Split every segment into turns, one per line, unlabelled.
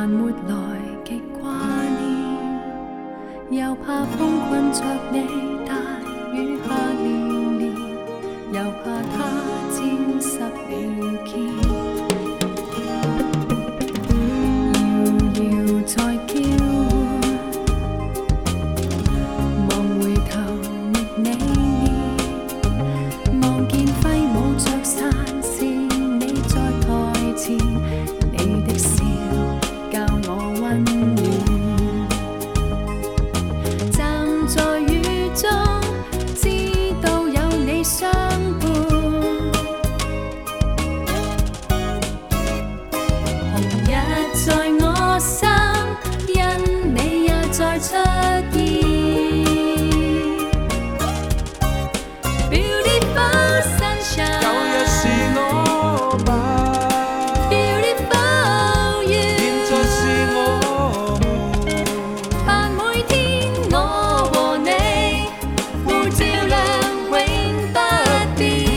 还没来极挂念，又怕风困着你，大雨下连连，又怕它沾湿了肩。遥遥在叫唤，望回头觅你面，望见挥舞着伞是你在台前，你的笑教我温暖。站在雨中，知道有你相伴。红日在我心，因你也在出現。Beautiful sunshine，
舊日是我吧，
Beautiful you，
現在是我們。
盼每天我和你，互照亮永不變。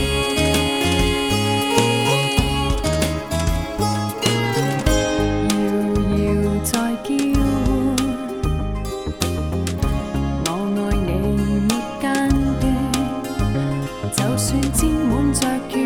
遙遙在叫喚，我愛你沒間斷，就算沾滿着雨。